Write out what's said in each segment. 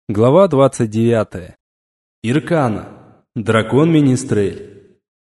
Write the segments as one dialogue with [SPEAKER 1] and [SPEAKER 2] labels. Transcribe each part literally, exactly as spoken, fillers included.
[SPEAKER 1] Глава двадцать девятая. Иркана. Дракон Министрель.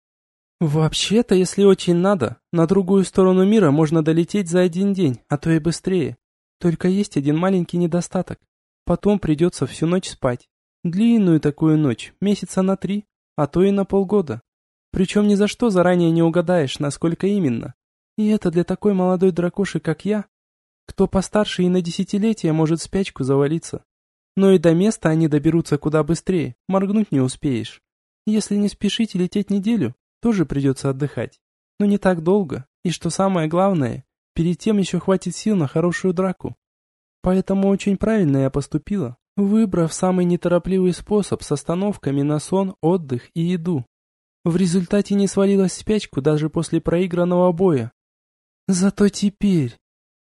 [SPEAKER 2] Вообще-то, если очень надо, на другую сторону мира можно долететь за один день, а то и быстрее. Только есть один маленький недостаток. Потом придется всю ночь спать. Длинную такую ночь, месяца на три, а то и на полгода. Причем ни за что заранее не угадаешь, насколько именно. И это для такой молодой дракоши, как я, кто постарше и на десятилетия может в спячку завалиться. Но и до места они доберутся куда быстрее, моргнуть не успеешь. Если не спешить и лететь неделю, тоже придется отдыхать. Но не так долго, и что самое главное, перед тем еще хватит сил на хорошую драку. Поэтому очень правильно я поступила, выбрав самый неторопливый способ с остановками на сон, отдых и еду. В результате не свалилась в спячку даже после проигранного боя. Зато теперь...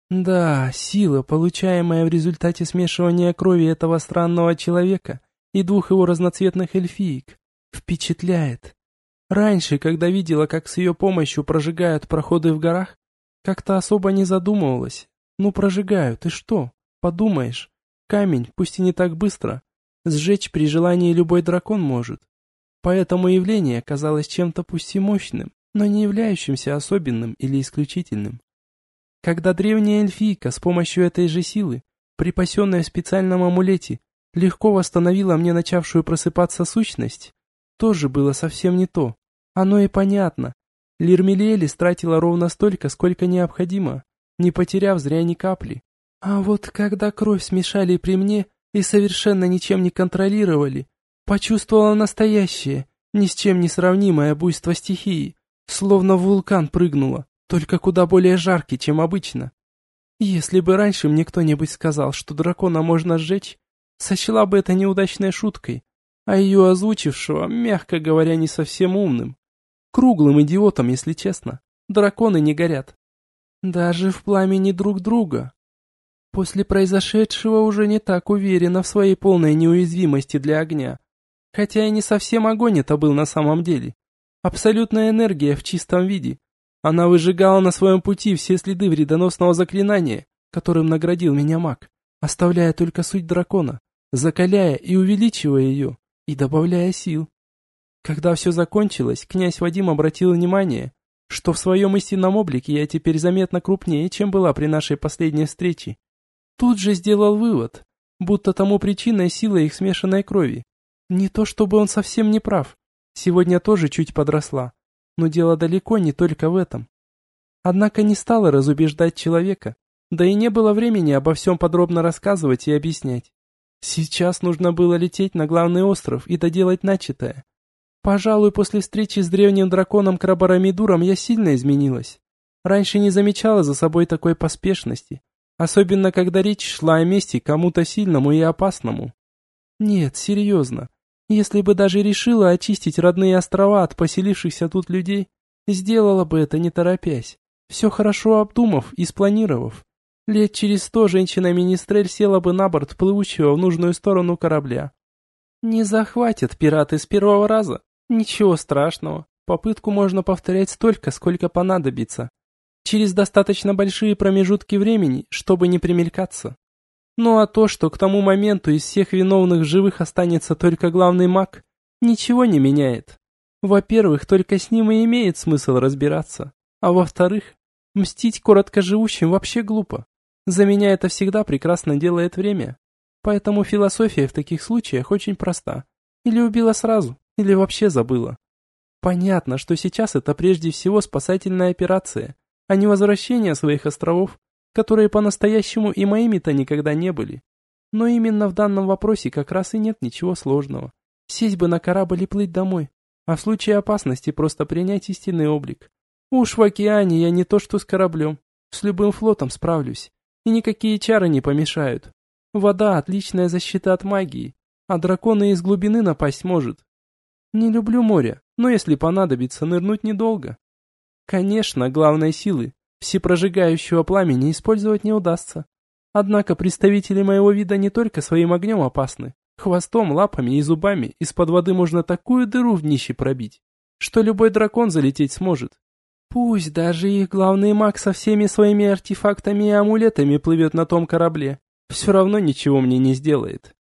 [SPEAKER 2] Да, сила, получаемая в результате смешивания крови этого странного человека и двух его разноцветных эльфиек, впечатляет. Раньше, когда видела, как с ее помощью прожигают проходы в горах, как-то особо не задумывалась. Ну, прожигают, и что? Подумаешь, камень, пусть и не так быстро, сжечь при желании любой дракон может. Поэтому явление казалось чем-то пусть и мощным, но не являющимся особенным или исключительным. Когда древняя эльфийка с помощью этой же силы, припасенной в специальном амулете, легко восстановила мне начавшую просыпаться сущность, тоже было совсем не то. Оно и понятно. Лирмелиэль стратила ровно столько, сколько необходимо, не потеряв зря ни капли. А вот когда кровь смешали при мне и совершенно ничем не контролировали, почувствовала настоящее, ни с чем не сравнимое буйство стихии, словно в вулкан прыгнула. Только куда более жаркий, чем обычно. Если бы раньше мне кто-нибудь сказал, что дракона можно сжечь, сочла бы это неудачной шуткой, а ее озвучившего, мягко говоря, не совсем умным. Круглым идиотом, если честно. Драконы не горят. Даже в пламени друг друга. После произошедшего уже не так уверена в своей полной неуязвимости для огня. Хотя и не совсем огонь это был на самом деле. Абсолютная энергия в чистом виде. Она выжигала на своем пути все следы вредоносного заклинания, которым наградил меня маг, оставляя только суть дракона, закаляя и увеличивая ее, и добавляя сил. Когда все закончилось, князь Вадим обратил внимание, что в своем истинном облике я теперь заметно крупнее, чем была при нашей последней встрече. Тут же сделал вывод, будто тому причиной сила их смешанной крови. Не то чтобы он совсем не прав, сегодня тоже чуть подросла. Но дело далеко не только в этом. Однако не стала разубеждать человека, да и не было времени обо всем подробно рассказывать и объяснять. Сейчас нужно было лететь на главный остров и доделать начатое. Пожалуй, после встречи с древним драконом Крабарамидуром я сильно изменилась. Раньше не замечала за собой такой поспешности, особенно когда речь шла о мести кому-то сильному и опасному. Нет, серьезно. Если бы даже решила очистить родные острова от поселившихся тут людей, сделала бы это не торопясь, все хорошо обдумав и спланировав. Лет через сто женщина-министрель села бы на борт плывущего в нужную сторону корабля. Не захватят пираты с первого раза. Ничего страшного, попытку можно повторять столько, сколько понадобится. Через достаточно большие промежутки времени, чтобы не примелькаться. Ну а то, что к тому моменту из всех виновных в живых останется только главный маг, ничего не меняет. Во-первых, только с ним и имеет смысл разбираться. А во-вторых, мстить короткоживущим вообще глупо. За меня это всегда прекрасно делает время. Поэтому философия в таких случаях очень проста. Или убила сразу, или вообще забыла. Понятно, что сейчас это прежде всего спасательная операция, а не возвращение своих островов, которые по-настоящему и моими-то никогда не были. Но именно в данном вопросе как раз и нет ничего сложного. Сесть бы на корабль и плыть домой, а в случае опасности просто принять истинный облик. Уж в океане я не то что с кораблем, с любым флотом справлюсь, и никакие чары не помешают. Вода – отличная защита от магии, а драконы из глубины напасть может. Не люблю море, но если понадобится, нырнуть недолго. Конечно, главной силы всепрожигающего пламени использовать не удастся. Однако представители моего вида не только своим огнем опасны. Хвостом, лапами и зубами из-под воды можно такую дыру в днище пробить, что любой дракон залететь сможет. Пусть даже их главный маг со всеми своими артефактами и амулетами плывет на том корабле, все равно ничего мне не сделает.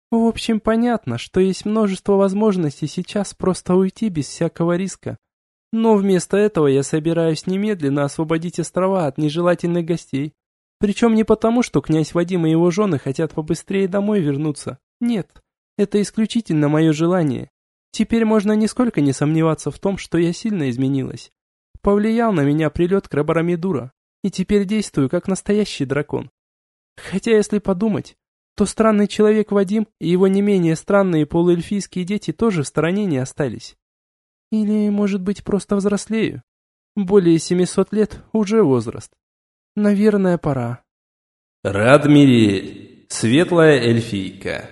[SPEAKER 2] В общем, понятно, что есть множество возможностей сейчас просто уйти без всякого риска. Но вместо этого я собираюсь немедленно освободить острова от нежелательных гостей. Причем не потому, что князь Вадим и его жены хотят побыстрее домой вернуться. Нет, это исключительно мое желание. Теперь можно нисколько не сомневаться в том, что я сильно изменилась. Повлиял на меня прилет Крабарамидура, и теперь действую как настоящий дракон. Хотя, если подумать, то странный человек Вадим и его не менее странные полуэльфийские дети тоже в стороне не остались. Или, может быть, просто взрослею. Более семисот лет уже возраст. Наверное, пора.
[SPEAKER 1] Радмириэль, светлая эльфийка.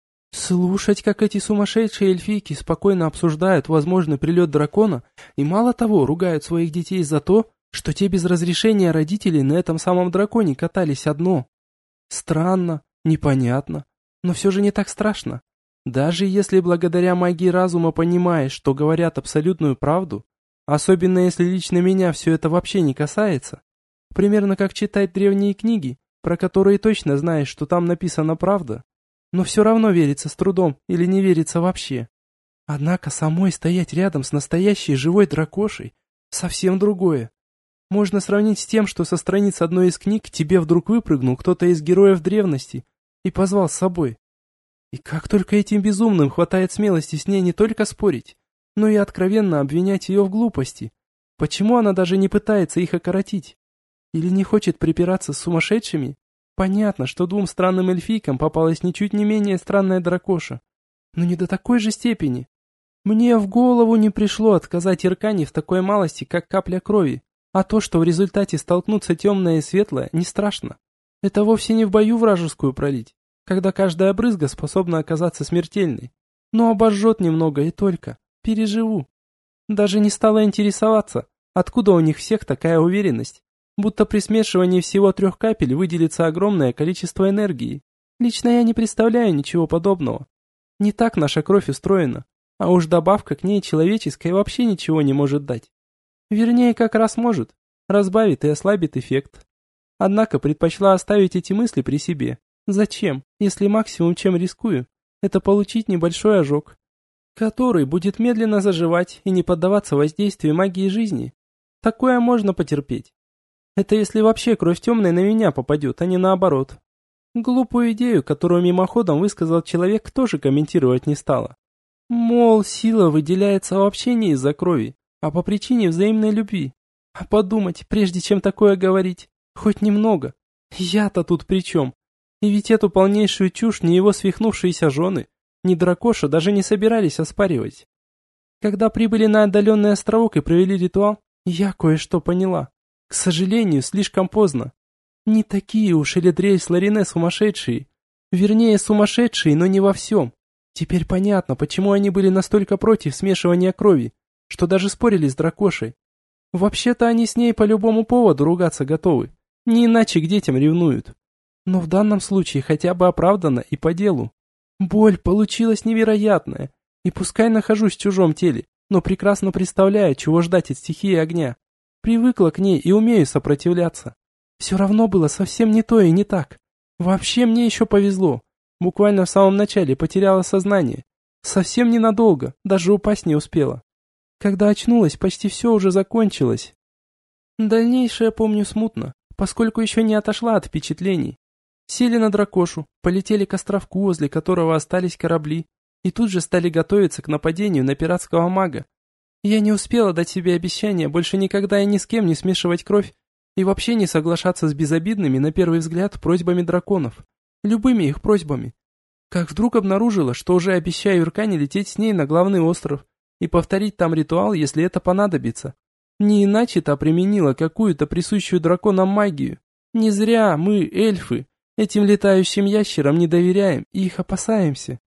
[SPEAKER 2] Слушать, как эти сумасшедшие эльфийки спокойно обсуждают возможный прилет дракона и мало того ругают своих детей за то, что те без разрешения родителей на этом самом драконе катались одно. Странно, непонятно, но все же не так страшно. Даже если благодаря магии разума понимаешь, что говорят абсолютную правду, особенно если лично меня все это вообще не касается, примерно как читать древние книги, про которые точно знаешь, что там написана правда, но все равно верится с трудом или не верится вообще. Однако самой стоять рядом с настоящей живой дракошей совсем другое. Можно сравнить с тем, что со страниц одной из книг тебе вдруг выпрыгнул кто-то из героев древности и позвал с собой. И как только этим безумным хватает смелости с ней не только спорить, но и откровенно обвинять ее в глупости. Почему она даже не пытается их окоротить? Или не хочет припираться с сумасшедшими? Понятно, что двум странным эльфийкам попалась ничуть не менее странная дракоша. Но не до такой же степени. Мне в голову не пришло отказать Иркане в такой малости, как капля крови. А то, что в результате столкнуться темное и светлое, не страшно. Это вовсе не в бою вражескую пролить, когда каждая брызга способна оказаться смертельной. Но обожжет немного и только. Переживу. Даже не стала интересоваться, откуда у них всех такая уверенность. Будто при смешивании всего трех капель выделится огромное количество энергии. Лично я не представляю ничего подобного. Не так наша кровь устроена, а уж добавка к ней человеческой вообще ничего не может дать. Вернее, как раз может, разбавит и ослабит эффект. Однако предпочла оставить эти мысли при себе. Зачем, если максимум, чем рискую, это получить небольшой ожог, который будет медленно заживать и не поддаваться воздействию магии жизни? Такое можно потерпеть. Это если вообще кровь темная на меня попадет, а не наоборот. Глупую идею, которую мимоходом высказал человек, тоже комментировать не стала. Мол, сила выделяется вообще не из-за крови, а по причине взаимной любви. А подумать, прежде чем такое говорить, хоть немного. Я-то тут при чем? И ведь эту полнейшую чушь ни его свихнувшиеся жены, ни дракоша даже не собирались оспаривать. Когда прибыли на отдаленный островок и провели ритуал, я кое-что поняла. К сожалению, слишком поздно. Не такие уж Эледрель с Ларине сумасшедшие. Вернее, сумасшедшие, но не во всем. Теперь понятно, почему они были настолько против смешивания крови, что даже спорили с дракошей. Вообще-то они с ней по любому поводу ругаться готовы. Не иначе к детям ревнуют. Но в данном случае хотя бы оправдано и по делу. Боль получилась невероятная. И пускай нахожусь в чужом теле, но прекрасно представляю, чего ждать от стихии огня. Привыкла к ней и умею сопротивляться. Все равно было совсем не то и не так. Вообще мне еще повезло. Буквально в самом начале потеряла сознание. Совсем ненадолго, даже упасть не успела. Когда очнулась, почти все уже закончилось. Дальнейшее помню смутно, поскольку еще не отошла от впечатлений. Сели на дракошу, полетели к островку, возле которого остались корабли, и тут же стали готовиться к нападению на пиратского мага. Я не успела дать себе обещание больше никогда и ни с кем не смешивать кровь и вообще не соглашаться с безобидными, на первый взгляд, просьбами драконов. Любыми их просьбами. Как вдруг обнаружила, что уже обещаю Иркане лететь с ней на главный остров и повторить там ритуал, если это понадобится. Не иначе-то применила какую-то присущую драконам магию. Не зря мы, эльфы, этим летающим ящерам не доверяем и их опасаемся.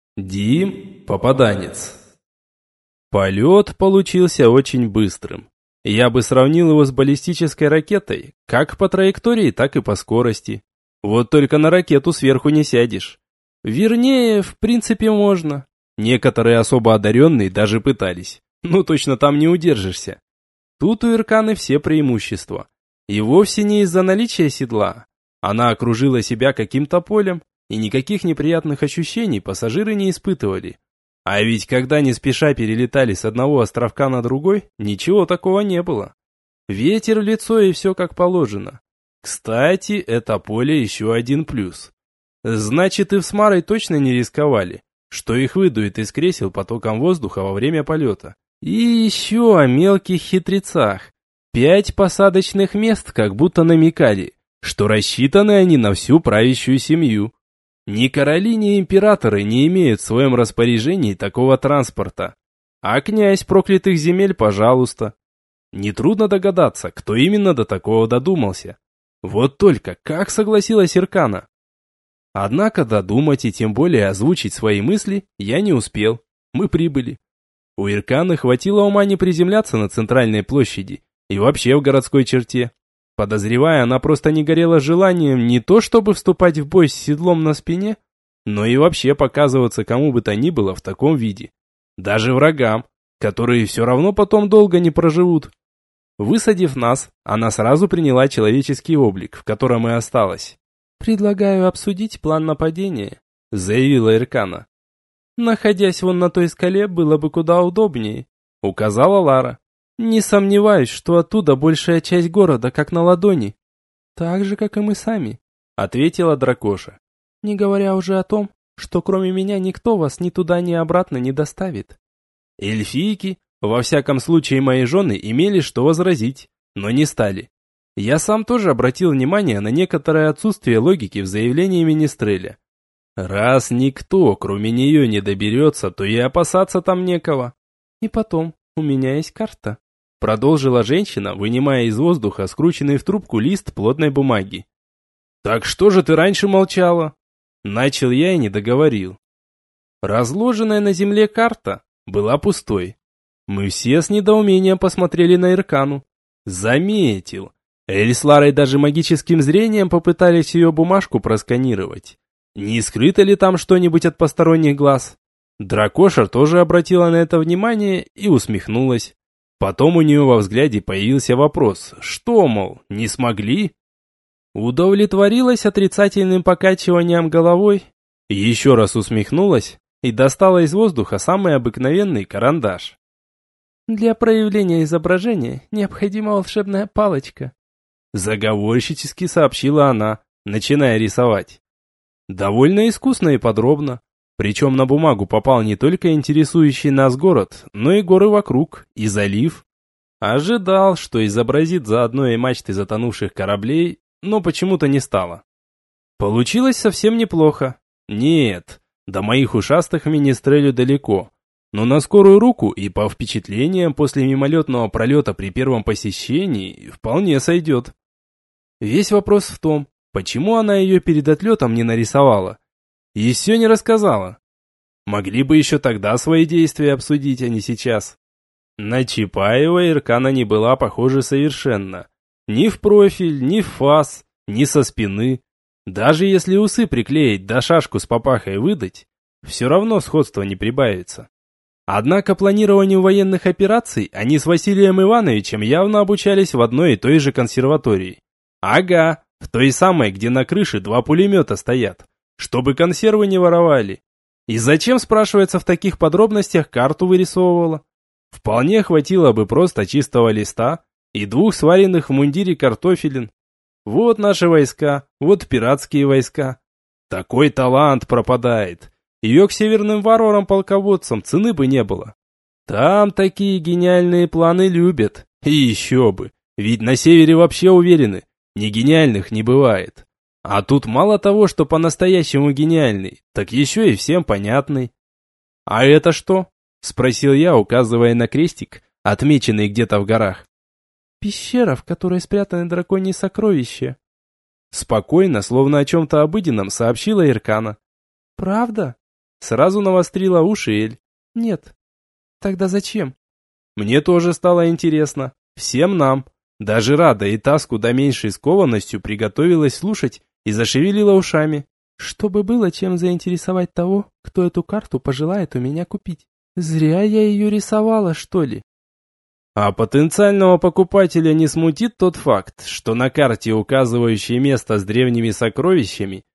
[SPEAKER 1] Дим – попаданец. Полет получился очень быстрым. Я бы сравнил его с баллистической ракетой, как по траектории, так и по скорости. Вот только на ракету сверху не сядешь. Вернее, в принципе, можно. Некоторые особо одаренные даже пытались. Ну, точно там не удержишься. Тут у Ирканы все преимущества. И вовсе не из-за наличия седла. Она окружила себя каким-то полем, и никаких неприятных ощущений пассажиры не испытывали. А ведь когда не спеша перелетали с одного островка на другой, ничего такого не было. Ветер в лицо и все как положено. Кстати, это поле еще один плюс. Значит, и в с Марой точно не рисковали, что их выдует из кресел потоком воздуха во время полета. И еще о мелких хитрецах. Пять посадочных мест как будто намекали, что рассчитаны они на всю правящую семью. Ни короли, ни императоры не имеют в своем распоряжении такого транспорта. А князь проклятых земель, пожалуйста. Нетрудно догадаться, кто именно до такого додумался. Вот только как согласилась Иркана? Однако додумать и тем более озвучить свои мысли я не успел. Мы прибыли. У Ирканы хватило ума не приземляться на центральной площади и вообще в городской черте. Подозревая, она просто не горела желанием не то чтобы вступать в бой с седлом на спине, но и вообще показываться кому бы то ни было в таком виде. Даже врагам, которые все равно потом долго не проживут. Высадив нас, она сразу приняла человеческий облик, в котором и осталась.
[SPEAKER 2] «Предлагаю обсудить план нападения», — заявила Иркана. «Находясь вон на той скале, было бы куда удобнее», — указала Лара. «Не сомневаюсь, что оттуда большая часть города как на ладони». «Так же, как и мы сами», — ответила Дракоша. «Не говоря уже о том, что кроме меня никто вас ни туда, ни обратно не доставит».
[SPEAKER 1] Эльфийки, во всяком случае мои жены, имели что возразить, но не стали. Я сам тоже обратил внимание на некоторое отсутствие логики в заявлении Министреля. Раз никто, кроме нее, не доберется, то и опасаться там некого.
[SPEAKER 2] «И потом, у меня есть карта», —
[SPEAKER 1] продолжила женщина, вынимая из воздуха скрученный в трубку лист плотной бумаги. «Так что же ты раньше молчала?» Начал я и не договорил. Разложенная на земле карта была пустой. Мы все с недоумением посмотрели на Иркану. Заметил. Эль с Ларой даже магическим зрением попытались ее бумажку просканировать. Не скрыто ли там что-нибудь от посторонних глаз? Дракоша тоже обратила на это внимание и усмехнулась. Потом у нее во взгляде появился вопрос, что, мол, не смогли? Удовлетворилась отрицательным покачиванием головой, еще раз усмехнулась и достала из воздуха самый обыкновенный карандаш.
[SPEAKER 2] «Для проявления изображения необходима волшебная палочка»,
[SPEAKER 1] заговорщически сообщила она, начиная рисовать. Довольно искусно и подробно. Причем на бумагу попал не только интересующий нас город, но и горы вокруг, и залив. Ожидал, что изобразит заодно и мачты затонувших кораблей, но почему-то не стало. Получилось совсем неплохо. Нет, до моих ушастых Министрелю далеко. Но на скорую руку и по впечатлениям после мимолетного пролета при первом посещении вполне сойдет. Весь вопрос в том, почему она ее перед отлетом не нарисовала. И все не рассказала. Могли бы еще тогда свои действия обсудить, а не сейчас. На Чапаева Иркана не была похожа совершенно. Ни в профиль, ни в фас, ни со спины. Даже если усы приклеить да шашку с папахой выдать, все равно сходства не прибавится. Однако планированию военных операций они с Василием Ивановичем явно обучались в одной и той же консерватории. Ага, в той самой, где на крыше два пулемета стоят, чтобы консервы не воровали. И зачем, спрашивается, в таких подробностях карту вырисовывала? Вполне хватило бы просто чистого листа и двух сваренных в мундире картофелин. Вот наши войска, вот пиратские войска. Такой талант пропадает. Ее к северным варварам-полководцам цены бы не было. Там такие гениальные планы любят. И еще бы, ведь на севере вообще уверены, не гениальных не бывает. А тут мало того, что по-настоящему гениальный, так еще и всем понятный. «А это что?» – спросил я, указывая на крестик, отмеченный где-то в горах.
[SPEAKER 2] «Пещера, в которой спрятаны драконьи сокровища».
[SPEAKER 1] Спокойно, словно о чем-то обыденном, сообщила Иркана.
[SPEAKER 2] «Правда?»
[SPEAKER 1] Сразу навострила уши Эль.
[SPEAKER 2] «Нет». «Тогда зачем?»
[SPEAKER 1] Мне тоже стало интересно. Всем нам. Даже Рада и та с куда меньшей скованностью приготовилась слушать и зашевелила ушами.
[SPEAKER 2] «Чтобы было чем заинтересовать того, кто эту карту пожелает у меня купить. Зря я ее рисовала, что ли?»
[SPEAKER 1] А потенциального покупателя не смутит тот факт, что на карте, указывающей место с древними сокровищами,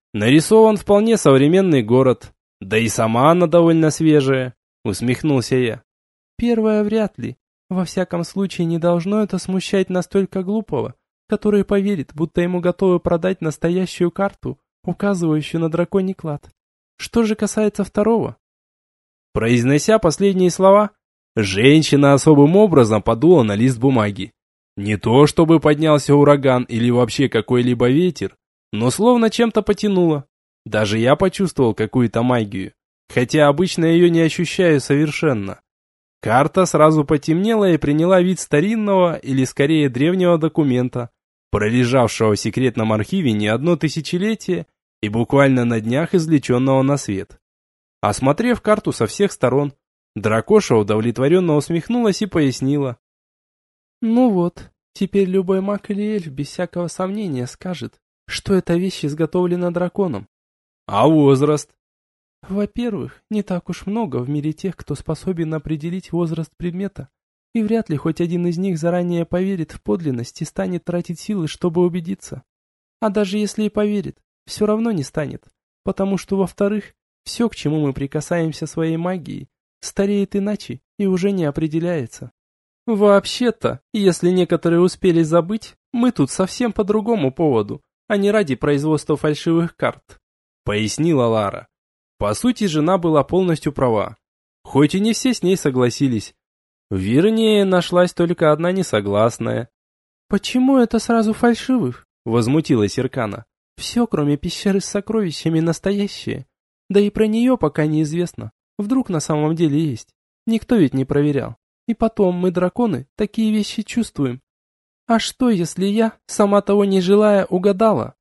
[SPEAKER 1] Нарисован вполне современный город. Да и сама она довольно свежая, усмехнулся я.
[SPEAKER 2] Первое вряд ли. Во всяком случае, не должно это смущать настолько глупого, который поверит, будто ему готовы продать настоящую карту, указывающую на драконий клад. Что же касается второго?
[SPEAKER 1] Произнося последние слова, женщина особым образом подула на лист бумаги. Не то чтобы поднялся ураган или вообще какой-либо ветер, но словно чем-то потянуло. Даже я почувствовал какую-то магию, хотя обычно ее не ощущаю совершенно. Карта сразу потемнела и приняла вид старинного или скорее древнего документа, пролежавшего в секретном архиве не одно тысячелетие и буквально на днях извлеченного на свет. Осмотрев карту со всех сторон, дракоша удовлетворенно усмехнулась и пояснила.
[SPEAKER 2] Ну вот, теперь любой маг или эльф без всякого сомнения скажет, что эта вещь изготовлена драконом.
[SPEAKER 1] А возраст?
[SPEAKER 2] Во-первых, не так уж много в мире тех, кто способен определить возраст предмета, и вряд ли хоть один из них заранее поверит в подлинность и станет тратить силы, чтобы убедиться. А даже если и поверит, все равно не станет, потому что, во-вторых, все, к чему мы прикасаемся своей магией, стареет иначе и уже не определяется. Вообще-то, если некоторые успели забыть, мы тут совсем по другому поводу, а не ради производства фальшивых карт,
[SPEAKER 1] пояснила Лара. По сути, жена была полностью права, хоть и не все с ней согласились. Вернее, нашлась только одна несогласная.
[SPEAKER 2] «Почему это сразу фальшивых?»
[SPEAKER 1] — возмутилась Иркана.
[SPEAKER 2] «Все, кроме пещеры с сокровищами, настоящее. Да и про нее пока неизвестно. Вдруг на самом деле есть. Никто ведь не проверял. И потом, мы, драконы, такие вещи чувствуем. А что, если я, сама того не желая, угадала?